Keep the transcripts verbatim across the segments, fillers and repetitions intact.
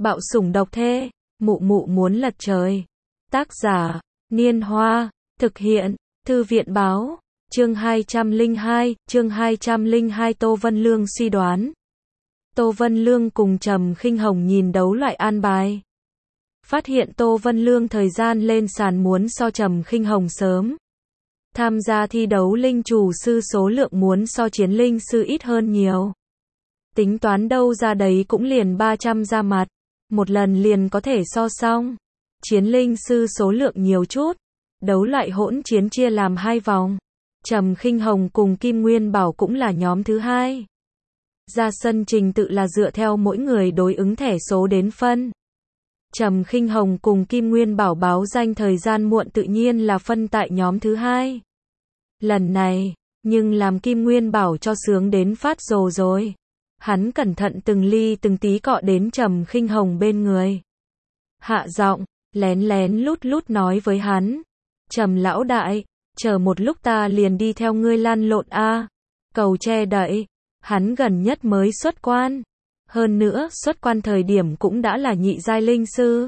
Bạo sủng độc thê, mụ mụ muốn lật trời. Tác giả, Niên Hoa, thực hiện, Thư viện Báo, chương hai trăm lẻ hai, chương hai trăm lẻ hai Tô Vân Lương suy đoán. Tô Vân Lương cùng Trầm Khinh Hồng nhìn đấu loại an bài. Phát hiện Tô Vân Lương thời gian lên sàn muốn so Trầm Khinh Hồng sớm. Tham gia thi đấu linh chủ sư số lượng muốn so chiến linh sư ít hơn nhiều. Tính toán đâu ra đấy cũng liền ba trăm ra mặt. Một lần liền có thể so xong. Chiến linh sư số lượng nhiều chút. Đấu loại hỗn chiến chia làm hai vòng. Trầm Khinh Hồng cùng Kim Nguyên Bảo cũng là nhóm thứ hai. Ra sân trình tự là dựa theo mỗi người đối ứng thẻ số đến phân. Trầm Khinh Hồng cùng Kim Nguyên Bảo báo danh thời gian muộn tự nhiên là phân tại nhóm thứ hai. Lần này, nhưng làm Kim Nguyên Bảo cho sướng đến phát rồ rồi. Hắn cẩn thận từng ly từng tí cọ đến Trầm Khinh Hồng bên người. Hạ giọng, lén lén lút lút nói với hắn. Trầm lão đại, chờ một lúc ta liền đi theo ngươi lăn lộn a. Cầu che đậy, hắn gần nhất mới xuất quan. Hơn nữa, xuất quan thời điểm cũng đã là nhị giai linh sư.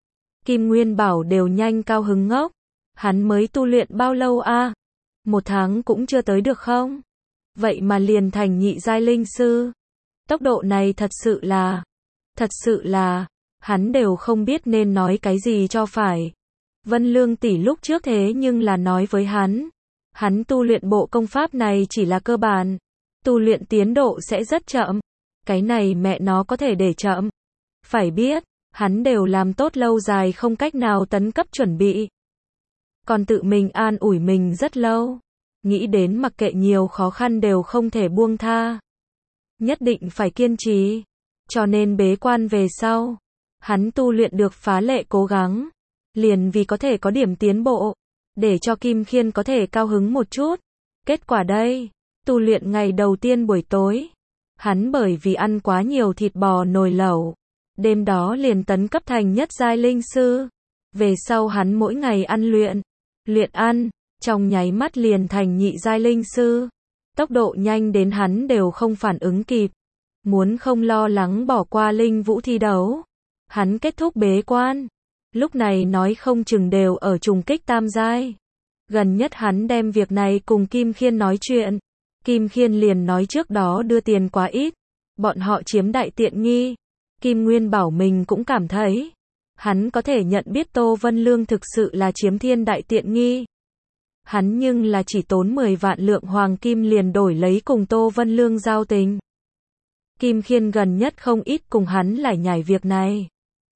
Kim Nguyên Bảo đều nhanh cao hứng ngốc. Hắn mới tu luyện bao lâu a? Một tháng cũng chưa tới được không? Vậy mà liền thành nhị giai linh sư. Tốc độ này thật sự là, thật sự là, hắn đều không biết nên nói cái gì cho phải. Vân Lương tỷ lúc trước thế nhưng là nói với hắn. Hắn tu luyện bộ công pháp này chỉ là cơ bản. Tu luyện tiến độ sẽ rất chậm. Cái này mẹ nó có thể để chậm. Phải biết, hắn đều làm tốt lâu dài không cách nào tấn cấp chuẩn bị. Còn tự mình an ủi mình rất lâu. Nghĩ đến mặc kệ nhiều khó khăn đều không thể buông tha. Nhất định phải kiên trì. Cho nên bế quan về sau. Hắn tu luyện được phá lệ cố gắng. Liền vì có thể có điểm tiến bộ. Để cho Kim Khiên có thể cao hứng một chút. Kết quả đây, tu luyện ngày đầu tiên buổi tối. Hắn bởi vì ăn quá nhiều thịt bò nồi lẩu. Đêm đó liền tấn cấp thành nhất giai linh sư. Về sau hắn mỗi ngày ăn luyện. Luyện ăn, trong nháy mắt liền thành nhị giai linh sư. Tốc độ nhanh đến hắn đều không phản ứng kịp. Muốn không lo lắng bỏ qua linh vũ thi đấu. Hắn kết thúc bế quan. Lúc này nói không chừng đều ở trùng kích tam giai. Gần nhất hắn đem việc này cùng Kim Khiên nói chuyện. Kim Khiên liền nói trước đó đưa tiền quá ít. Bọn họ chiếm đại tiện nghi. Kim Nguyên Bảo mình cũng cảm thấy. Hắn có thể nhận biết Tô Vân Lương thực sự là chiếm thiên đại tiện nghi. Hắn nhưng là chỉ tốn mười vạn lượng hoàng kim liền đổi lấy cùng Tô Vân Lương giao tình. Kim Khiên gần nhất không ít cùng hắn lải nhải việc này.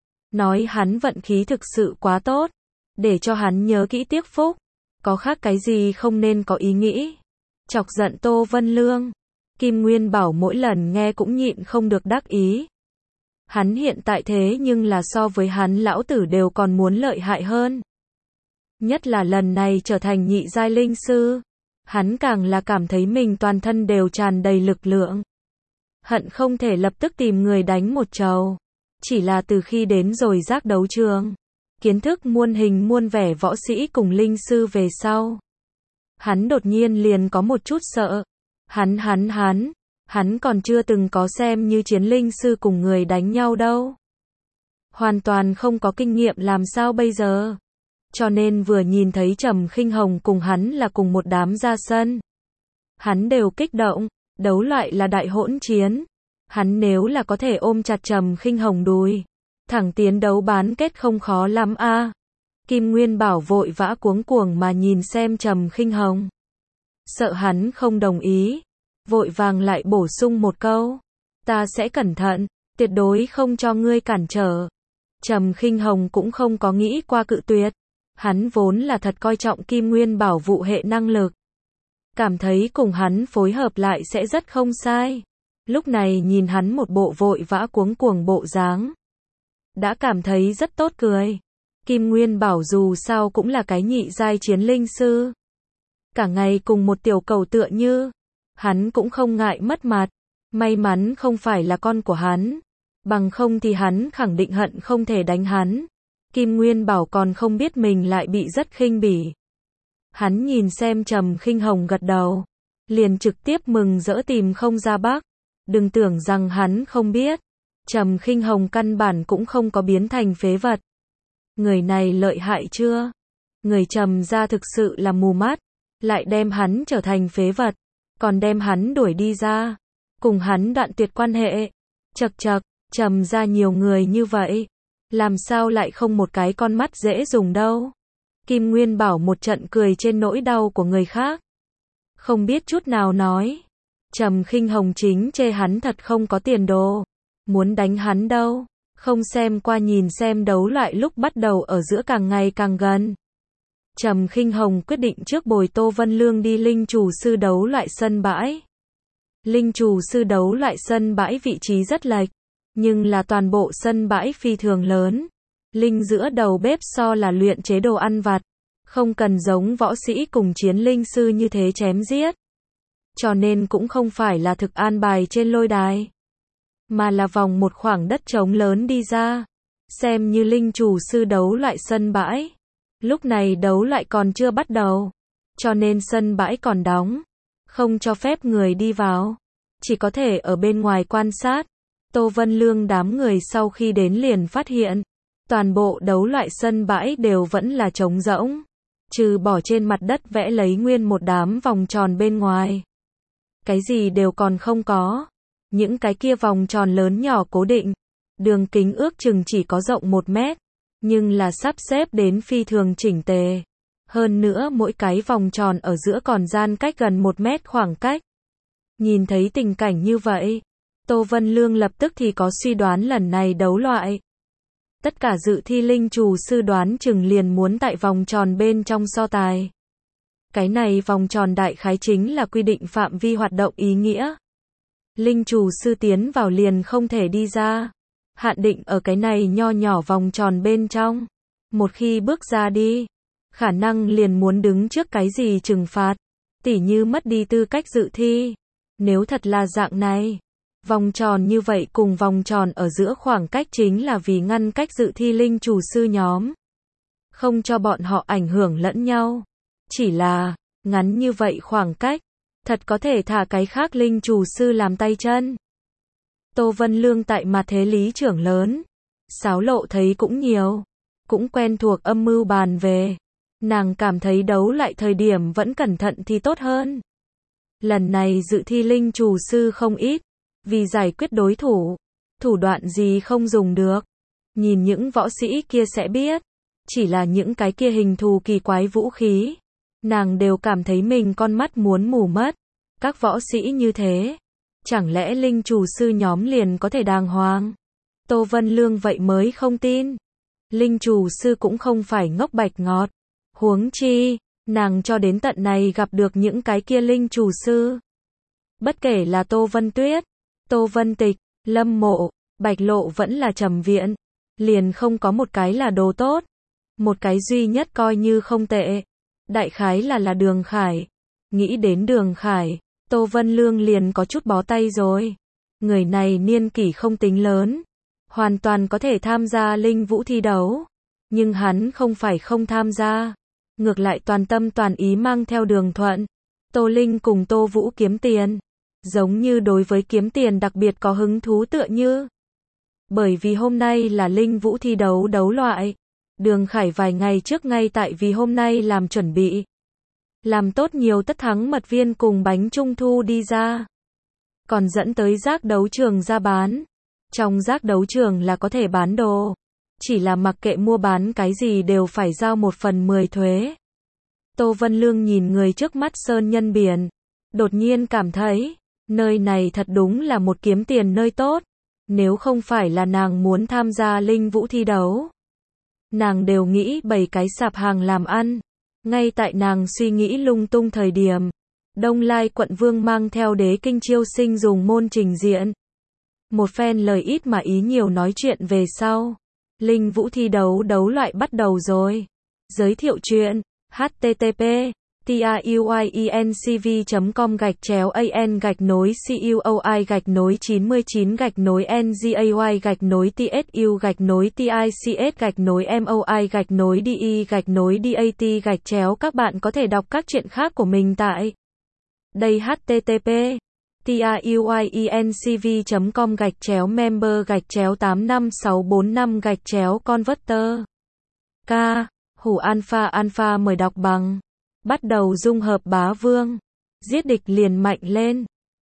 Nói hắn vận khí thực sự quá tốt. Để cho hắn nhớ kỹ tiếc phúc. Có khác cái gì không nên có ý nghĩ. Chọc giận Tô Vân Lương. Kim Nguyên Bảo mỗi lần nghe cũng nhịn không được đắc ý. Hắn hiện tại thế nhưng là so với hắn lão tử đều còn muốn lợi hại hơn. Nhất là lần này trở thành nhị giai linh sư. Hắn càng là cảm thấy mình toàn thân đều tràn đầy lực lượng. Hận không thể lập tức tìm người đánh một trầu. Chỉ là từ khi đến rồi giác đấu trường. Kiến thức muôn hình muôn vẻ võ sĩ cùng linh sư về sau. Hắn đột nhiên liền có một chút sợ. Hắn hắn hắn. Hắn còn chưa từng có xem như chiến linh sư cùng người đánh nhau đâu. Hoàn toàn không có kinh nghiệm làm sao bây giờ. Cho nên vừa nhìn thấy Trầm Khinh Hồng cùng hắn là cùng một đám ra sân. Hắn đều kích động. Đấu loại là đại hỗn chiến. Hắn nếu là có thể ôm chặt Trầm Khinh Hồng đùi. Thẳng tiến đấu bán kết không khó lắm a. À. Kim Nguyên Bảo vội vã cuống cuồng mà nhìn xem Trầm Khinh Hồng. Sợ hắn không đồng ý. Vội vàng lại bổ sung một câu. Ta sẽ cẩn thận, tuyệt đối không cho ngươi cản trở. Trầm Khinh Hồng cũng không có nghĩ qua cự tuyệt. Hắn vốn là thật coi trọng Kim Nguyên Bảo vụ hệ năng lực. Cảm thấy cùng hắn phối hợp lại sẽ rất không sai. Lúc này nhìn hắn một bộ vội vã cuống cuồng bộ dáng. Đã cảm thấy rất tốt cười. Kim Nguyên Bảo dù sao cũng là cái nhị giai chiến linh sư. Cả ngày cùng một tiểu cầu tựa như. Hắn cũng không ngại mất mặt. May mắn không phải là con của hắn. Bằng không thì hắn khẳng định hận không thể đánh hắn. Kim Nguyên Bảo còn không biết mình lại bị rất khinh bỉ. Hắn nhìn xem Trầm Khinh Hồng gật đầu. Liền trực tiếp mừng rỡ tìm không ra bắc. Đừng tưởng rằng hắn không biết. Trầm Khinh Hồng căn bản cũng không có biến thành phế vật. Người này lợi hại chưa? Người Trầm gia thực sự là mù mắt, lại đem hắn trở thành phế vật, còn đem hắn đuổi đi ra, cùng hắn đoạn tuyệt quan hệ. Chậc chậc, Trầm gia nhiều người như vậy, làm sao lại không một cái con mắt dễ dùng đâu. Kim Nguyên Bảo một trận cười trên nỗi đau của người khác. Không biết chút nào nói. Trầm Khinh Hồng chính chê hắn thật không có tiền đồ. Muốn đánh hắn đâu. Không xem qua nhìn xem đấu loại lúc bắt đầu ở giữa càng ngày càng gần. Trầm Khinh Hồng quyết định trước bồi Tô Vân Lương đi linh chủ sư đấu loại sân bãi. Linh chủ sư đấu loại sân bãi vị trí rất lệch, nhưng là toàn bộ sân bãi phi thường lớn. Linh giữa đầu bếp so là luyện chế đồ ăn vặt, không cần giống võ sĩ cùng chiến linh sư như thế chém giết. Cho nên cũng không phải là thực an bài trên lôi đài, mà là vòng một khoảng đất trống lớn đi ra, xem như linh chủ sư đấu loại sân bãi. Lúc này đấu lại còn chưa bắt đầu, cho nên sân bãi còn đóng, không cho phép người đi vào, chỉ có thể ở bên ngoài quan sát. Tô Vân Lương đám người sau khi đến liền phát hiện, toàn bộ đấu loại sân bãi đều vẫn là trống rỗng, trừ bỏ trên mặt đất vẽ lấy nguyên một đám vòng tròn bên ngoài. Cái gì đều còn không có. Những cái kia vòng tròn lớn nhỏ cố định, đường kính ước chừng chỉ có rộng một mét, nhưng là sắp xếp đến phi thường chỉnh tề. Hơn nữa mỗi cái vòng tròn ở giữa còn gian cách gần một mét khoảng cách. Nhìn thấy tình cảnh như vậy, Tô Vân Lương lập tức thì có suy đoán lần này đấu loại. Tất cả dự thi linh chủ sư đoán chừng liền muốn tại vòng tròn bên trong so tài. Cái này vòng tròn đại khái chính là quy định phạm vi hoạt động ý nghĩa. Linh chủ sư tiến vào liền không thể đi ra. Hạn định ở cái này nho nhỏ vòng tròn bên trong. Một khi bước ra đi, khả năng liền muốn đứng trước cái gì trừng phạt, tỉ như mất đi tư cách dự thi. Nếu thật là dạng này, vòng tròn như vậy cùng vòng tròn ở giữa khoảng cách chính là vì ngăn cách dự thi linh chủ sư nhóm, không cho bọn họ ảnh hưởng lẫn nhau. Chỉ là, ngắn như vậy khoảng cách, thật có thể thả cái khác linh chủ sư làm tay chân. Tô Vân Lương tại mặt thế lý trưởng lớn, xáo lộ thấy cũng nhiều, cũng quen thuộc âm mưu bàn về. Nàng cảm thấy đấu lại thời điểm vẫn cẩn thận thì tốt hơn. Lần này dự thi linh chủ sư không ít, vì giải quyết đối thủ, thủ đoạn gì không dùng được. Nhìn những võ sĩ kia sẽ biết, chỉ là những cái kia hình thù kỳ quái vũ khí, nàng đều cảm thấy mình con mắt muốn mù mất. Các võ sĩ như thế, chẳng lẽ linh chủ sư nhóm liền có thể đàng hoàng? Tô Vân Lương vậy mới không tin. Linh chủ sư cũng không phải ngốc bạch ngọt. Huống chi, nàng cho đến tận này gặp được những cái kia linh chủ sư. Bất kể là Tô Vân Tuyết, Tô Vân Tịch, Lâm Mộ, Bạch Lộ vẫn là Trầm Viện, liền không có một cái là đồ tốt. Một cái duy nhất coi như không tệ, đại khái là là Đường Khải. Nghĩ đến Đường Khải, Tô Vân Lương liền có chút bó tay rồi. Người này niên kỷ không tính lớn, hoàn toàn có thể tham gia linh vũ thi đấu, nhưng hắn không phải không tham gia, ngược lại toàn tâm toàn ý mang theo Đường Thuận, Tô Linh cùng Tô Vũ kiếm tiền, giống như đối với kiếm tiền đặc biệt có hứng thú tựa như. Bởi vì hôm nay là linh vũ thi đấu đấu loại, Đường Khải vài ngày trước ngay tại vì hôm nay làm chuẩn bị, làm tốt nhiều tất thắng mật viên cùng bánh trung thu đi ra, còn dẫn tới giác đấu trường ra bán. Trong giác đấu trường là có thể bán đồ, chỉ là mặc kệ mua bán cái gì đều phải giao một phần mười thuế. Tô Vân Lương nhìn người trước mắt sơn nhân biển, đột nhiên cảm thấy, nơi này thật đúng là một kiếm tiền nơi tốt. Nếu không phải là nàng muốn tham gia linh vũ thi đấu, nàng đều nghĩ bày cái sạp hàng làm ăn. Ngay tại nàng suy nghĩ lung tung thời điểm, Đông Lai quận vương mang theo Đế Kinh chiêu sinh dùng môn trình diện. Một phen lời ít mà ý nhiều nói chuyện về sau, linh vũ thi đấu đấu loại bắt đầu rồi. Giới thiệu chuyện, http tiuyencv chấm com gạch chéo an gạch nối cuoi gạch nối chín mươi chín gạch nối ngay gạch nối tsu gạch nối tics gạch nối moi gạch nối de gạch nối dat gạch chéo. Các bạn có thể đọc các chuyện khác của mình tại đây. Http tiuyencv chấm com gạch chéo member gạch chéo tám năm sáu bốn năm gạch chéo converter. K. Hủ alpha alpha mời đọc bằng. Bắt đầu dung hợp bá vương. Giết địch liền mạnh lên.